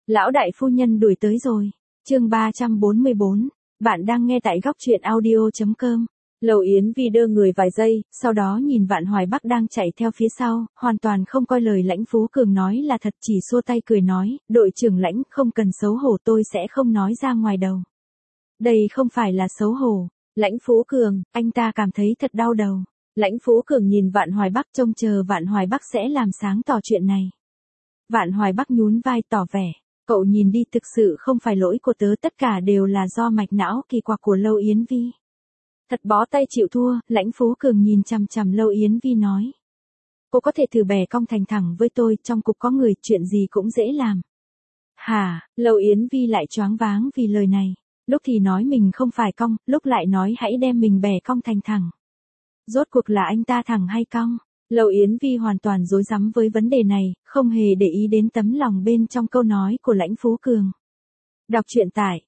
Lão đại phu nhân đuổi tới rồi. Chương 344. Bạn đang nghe tại góc truyện audio.com. Lầu Yến Vi đơ người vài giây, sau đó nhìn Vạn Hoài Bắc đang chạy theo phía sau, hoàn toàn không coi lời Lãnh Phú Cường nói là thật, chỉ xua tay cười nói, đội trưởng Lãnh không cần xấu hổ, tôi sẽ không nói ra ngoài đầu. Đây không phải là xấu hổ. Lãnh Phú Cường, anh ta cảm thấy thật đau đầu. Lãnh Phú Cường nhìn Vạn Hoài Bắc trông chờ Vạn Hoài Bắc sẽ làm sáng tỏ chuyện này. Vạn Hoài Bắc nhún vai tỏ vẻ, cậu nhìn đi, thực sự không phải lỗi của tớ, tất cả đều là do mạch não kỳ quặc của Lâu Yến Vi. Thật bó tay chịu thua, Lãnh Phú Cường nhìn chằm chằm Lâu Yến Vi nói. Cô có thể thử bẻ cong thành thẳng với tôi, trong cục có người, chuyện gì cũng dễ làm. Hả, Lâu Yến Vi lại choáng váng vì lời này. Lúc thì nói mình không phải cong, lúc lại nói hãy đem mình bẻ cong thành thẳng. Rốt cuộc là anh ta thẳng hay cong? Lâu Yến Vi hoàn toàn rối rắm với vấn đề này, không hề để ý đến tấm lòng bên trong câu nói của Lãnh Phú Cường. Đọc truyện tại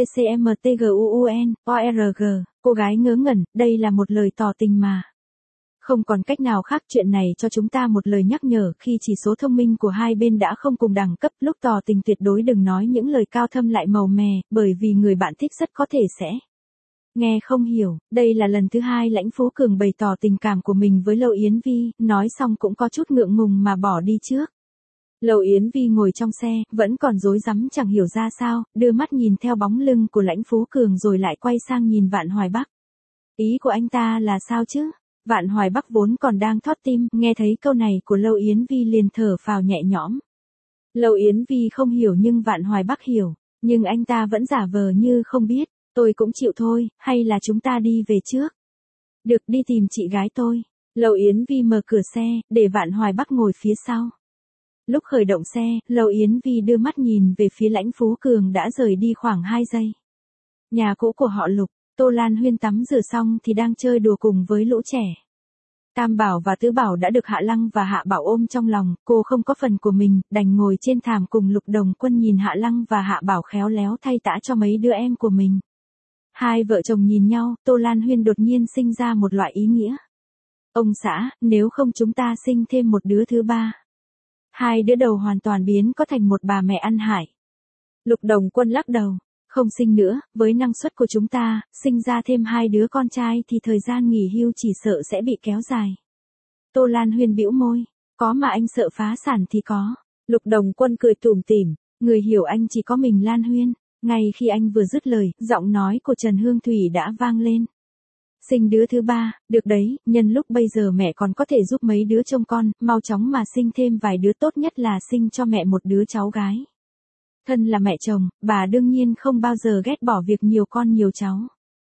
tgcmtgun.org. Cô gái ngớ ngẩn, đây là một lời tỏ tình mà. Không còn cách nào khác, chuyện này cho chúng ta một lời nhắc nhở, khi chỉ số thông minh của hai bên đã không cùng đẳng cấp, lúc tỏ tình tuyệt đối đừng nói những lời cao thâm lại màu mè, bởi vì người bạn thích rất có thể sẽ nghe không hiểu. Đây là lần thứ hai Lãnh Phú Cường bày tỏ tình cảm của mình với Lâu Yến Vi, nói xong cũng có chút ngượng ngùng mà bỏ đi trước. Lâu Yến Vi ngồi trong xe, vẫn còn rối rắm chẳng hiểu ra sao, đưa mắt nhìn theo bóng lưng của Lãnh Phú Cường rồi lại quay sang nhìn Vạn Hoài Bắc. Ý của anh ta là sao chứ? Vạn Hoài Bắc vốn còn đang thót tim, nghe thấy câu này của Lâu Yến Vi liền thở phào nhẹ nhõm. Lâu Yến Vi không hiểu nhưng Vạn Hoài Bắc hiểu, nhưng anh ta vẫn giả vờ như không biết. Tôi cũng chịu thôi, hay là chúng ta đi về trước? Được, đi tìm chị gái tôi. Lâu Yến Vi mở cửa xe, để Vạn Hoài Bắc ngồi phía sau. Lúc khởi động xe, Lâu Yến Vi đưa mắt nhìn về phía Lãnh Phú Cường đã rời đi khoảng 2 giây. Nhà cũ của họ Lục, Tô Lan Huyên tắm rửa xong thì đang chơi đùa cùng với lũ trẻ. Tam Bảo và Tứ Bảo đã được Hạ Lăng và Hạ Bảo ôm trong lòng, cô không có phần của mình, đành ngồi trên thảm cùng Lục Đồng Quân nhìn Hạ Lăng và Hạ Bảo khéo léo thay tã cho mấy đứa em của mình. Hai vợ chồng nhìn nhau, Tô Lan Huyên đột nhiên sinh ra một loại ý nghĩa. Ông xã, nếu không chúng ta sinh thêm một đứa thứ ba. Hai đứa đầu hoàn toàn biến có thành một bà mẹ ăn hại. Lục Đồng Quân lắc đầu, không sinh nữa, với năng suất của chúng ta, sinh ra thêm 2 đứa con trai thì thời gian nghỉ hưu chỉ sợ sẽ bị kéo dài. Tô Lan Huyên bĩu môi, có mà anh sợ phá sản thì có. Lục Đồng Quân cười tủm tỉm, người hiểu anh chỉ có mình Lan Huyên. Ngay khi anh vừa dứt lời, giọng nói của Trần Hương Thủy đã vang lên. Sinh đứa thứ ba, được đấy, nhân lúc bây giờ mẹ còn có thể giúp mấy đứa trông con, mau chóng mà sinh thêm vài đứa, tốt nhất là sinh cho mẹ một đứa cháu gái. Thân là mẹ chồng, bà đương nhiên không bao giờ ghét bỏ việc nhiều con nhiều cháu.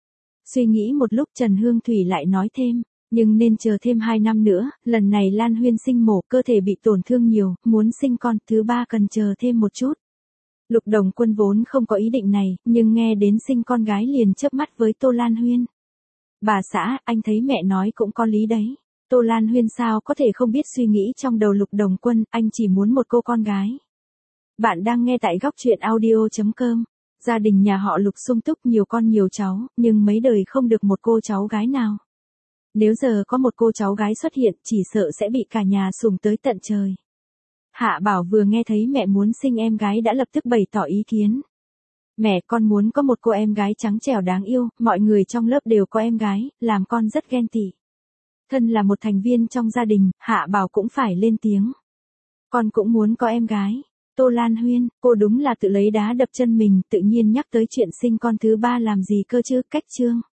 Suy nghĩ một lúc Trần Hương Thủy lại nói thêm, nhưng nên chờ thêm 2 năm nữa, lần này Lan Huyên sinh mổ, cơ thể bị tổn thương nhiều, muốn sinh con thứ ba cần chờ thêm một chút. Lục Đồng Quân vốn không có ý định này, nhưng nghe đến sinh con gái liền chớp mắt với Tô Lan Huyên. Bà xã, anh thấy mẹ nói cũng có lý đấy. Tô Lan Huyên sao có thể không biết suy nghĩ trong đầu Lục Đồng Quân, anh chỉ muốn một cô con gái. Bạn đang nghe tại góc truyện audio.com. Gia đình nhà họ Lục sung túc, nhiều con nhiều cháu, nhưng mấy đời không được một cô cháu gái nào. Nếu giờ có một cô cháu gái xuất hiện, chỉ sợ sẽ bị cả nhà sủng tới tận trời. Hạ Bảo vừa nghe thấy mẹ muốn sinh em gái đã lập tức bày tỏ ý kiến. Mẹ, con muốn có một cô em gái trắng trẻo đáng yêu, mọi người trong lớp đều có em gái, làm con rất ghen tị. Thân là một thành viên trong gia đình, Hạ Bảo cũng phải lên tiếng. Con cũng muốn có em gái. Tô Lan Huyên, cô đúng là tự lấy đá đập chân mình, tự nhiên nhắc tới chuyện sinh con thứ ba làm gì cơ chứ, cách chương.